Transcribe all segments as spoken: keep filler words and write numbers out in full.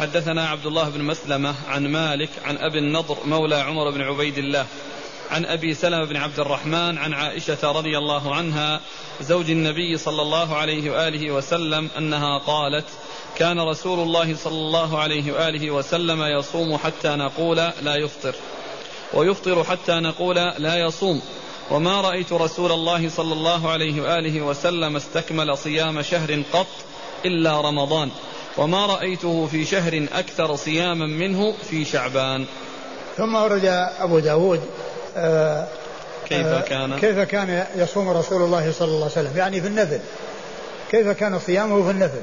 حدثنا عبد الله بن مسلمة عن مالك عن أبي النضر مولى عمر بن عبيد الله عن أبي سلمة بن عبد الرحمن عن عائشة رضي الله عنها زوج النبي صلى الله عليه وآله وسلم أنها قالت: كان رسول الله صلى الله عليه وآله وسلم يصوم حتى نقول لا يفطر، ويفطر حتى نقول لا يصوم، وما رأيت رسول الله صلى الله عليه وآله وسلم استكمل صيام شهر قط إلا رمضان، وما رأيته في شهر أكثر صياما منه في شعبان. ثم ورد أبو داود آه كيف كان كيف كان يصوم رسول الله صلى الله عليه وسلم، يعني في النفل، كيف كان صيامه في النفل.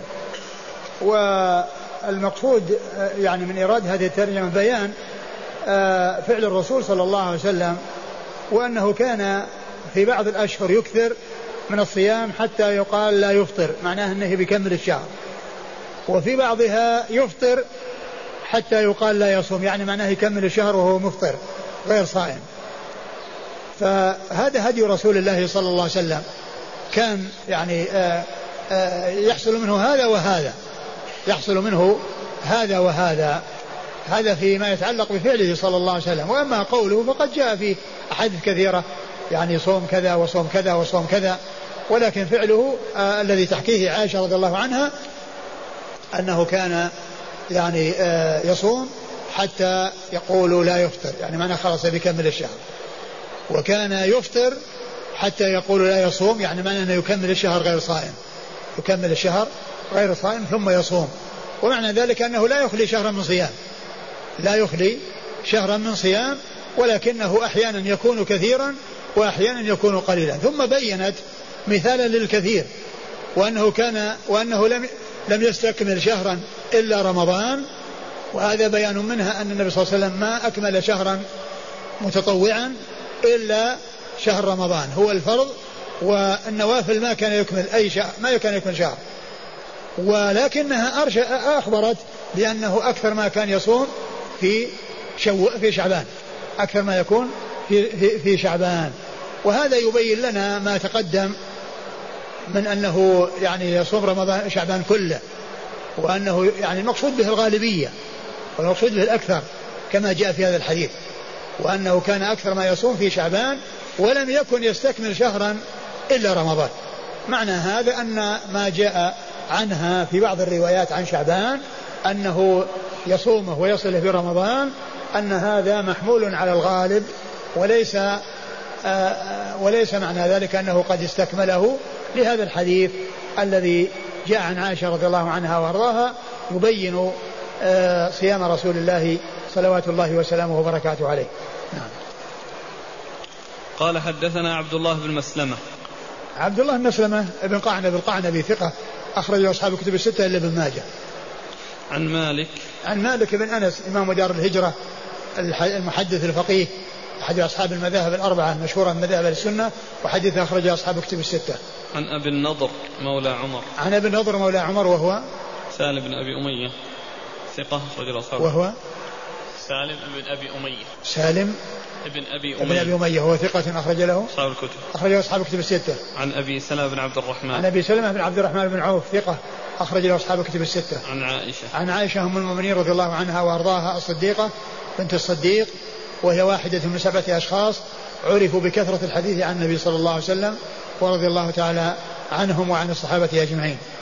والمقصود يعني من إيراد هذه الترجمة بيان فعل الرسول صلى الله عليه وسلم، وأنه كان في بعض الأشهر يكثر من الصيام حتى يقال لا يفطر، معناه أنه بيكمل الشهر، وفي بعضها يفطر حتى يقال لا يصوم، يعني معناه يكمل الشهر وهو مفطر غير صائم. فهذا هدي رسول الله صلى الله عليه وسلم، كان يعني آآ آآ يحصل منه هذا وهذا، يحصل منه هذا وهذا، هذا فيما يتعلق بفعله صلى الله عليه وسلم. وأما قوله فقد جاء في أحاديث كثيرة، يعني صوم كذا وصوم كذا وصوم كذا، ولكن فعله آه الذي تحكيه عائشة رضي الله عنها أنه كان يعني آه يصوم حتى يقول لا يفطر، يعني معنى خلاص بيكمل الشهر، وكان يفطر حتى يقول لا يصوم، يعني معنى أنه يكمل الشهر غير صائم، يكمل الشهر غير صائم ثم يصوم. ومعنى ذلك أنه لا يخلي شهرا من صيام، لا يخلي شهرا من صيام، ولكنه أحيانا يكون كثيرا وأحيانا يكون قليلا. ثم بينت مثالا للكثير، وأنه كان وأنه لم لم يستكمل شهرا إلا رمضان، وهذا بيان منها أن النبي صلى الله عليه وسلم ما أكمل شهرا متطوعا إلا شهر رمضان هو الفرض، والنوافل ما كان يكمل أي شهر، ما كان يكمل شهر، ولكنها أخبرت بأنه أكثر ما كان يصوم في شو في شعبان، أكثر ما يكون في, في, في شعبان. وهذا يبين لنا ما تقدم من أنه يعني يصوم رمضان شعبان كله، وأنه يعني المقصود به الغالبية والمقصود به الأكثر كما جاء في هذا الحديث، وأنه كان أكثر ما يصوم في شعبان ولم يكن يستكمل شهرا إلا رمضان. معنى هذا أن ما جاء عنها في بعض الروايات عن شعبان أنه يصومه ويصله في رمضان، أن هذا محمول على الغالب، وليس آه وليس معنى ذلك أنه قد استكمله، لهذا الحديث الذي جاء عن عائشة رضي الله عنها وارضاها يبين آه صيام رسول الله صلوات الله وسلامه وبركاته عليه. نعم. قال حدثنا عبد الله بن مسلمة. عبد الله بن مسلمة ابن قعنب القعنبي ثقة أخرج أصحاب الكتب الستة إلا ابن ماجه. عن مالك عن مالك بن أنس إمام دار الهجرة المحدث الفقيه أحد أصحاب المذاهب الأربعة المشهورة من مذاهب السنة، وحديث أخرج أصحاب الكتب الستة. عن أبي النضر مولى عمر. عن أبي النضر مولى عمر وهو سالم بن أبي أمية ثقة أخرج أصحاب. وهو سالم بن أبي أمية. سالم ابن أبي أمية. ابن أبي أمية هو ثقة أخرج له أصحاب الكتب. أخرج أصحاب الكتب الستة. عن أبي سلمة بن عبد الرحمن. عن أبي سلمة بن عبد الرحمن بن عوف ثقة أخرج له أصحاب الكتب الستة. عن عائشة. عن عائشة أم المؤمنين رضي الله عنها وأرضاها الصديقة بنت الصديق، وهي واحدة من سبعة أشخاص عرفوا بكثرة الحديث عن النبي صلى الله عليه وسلم، ورضي الله تعالى عنهم وعن الصحابة أجمعين.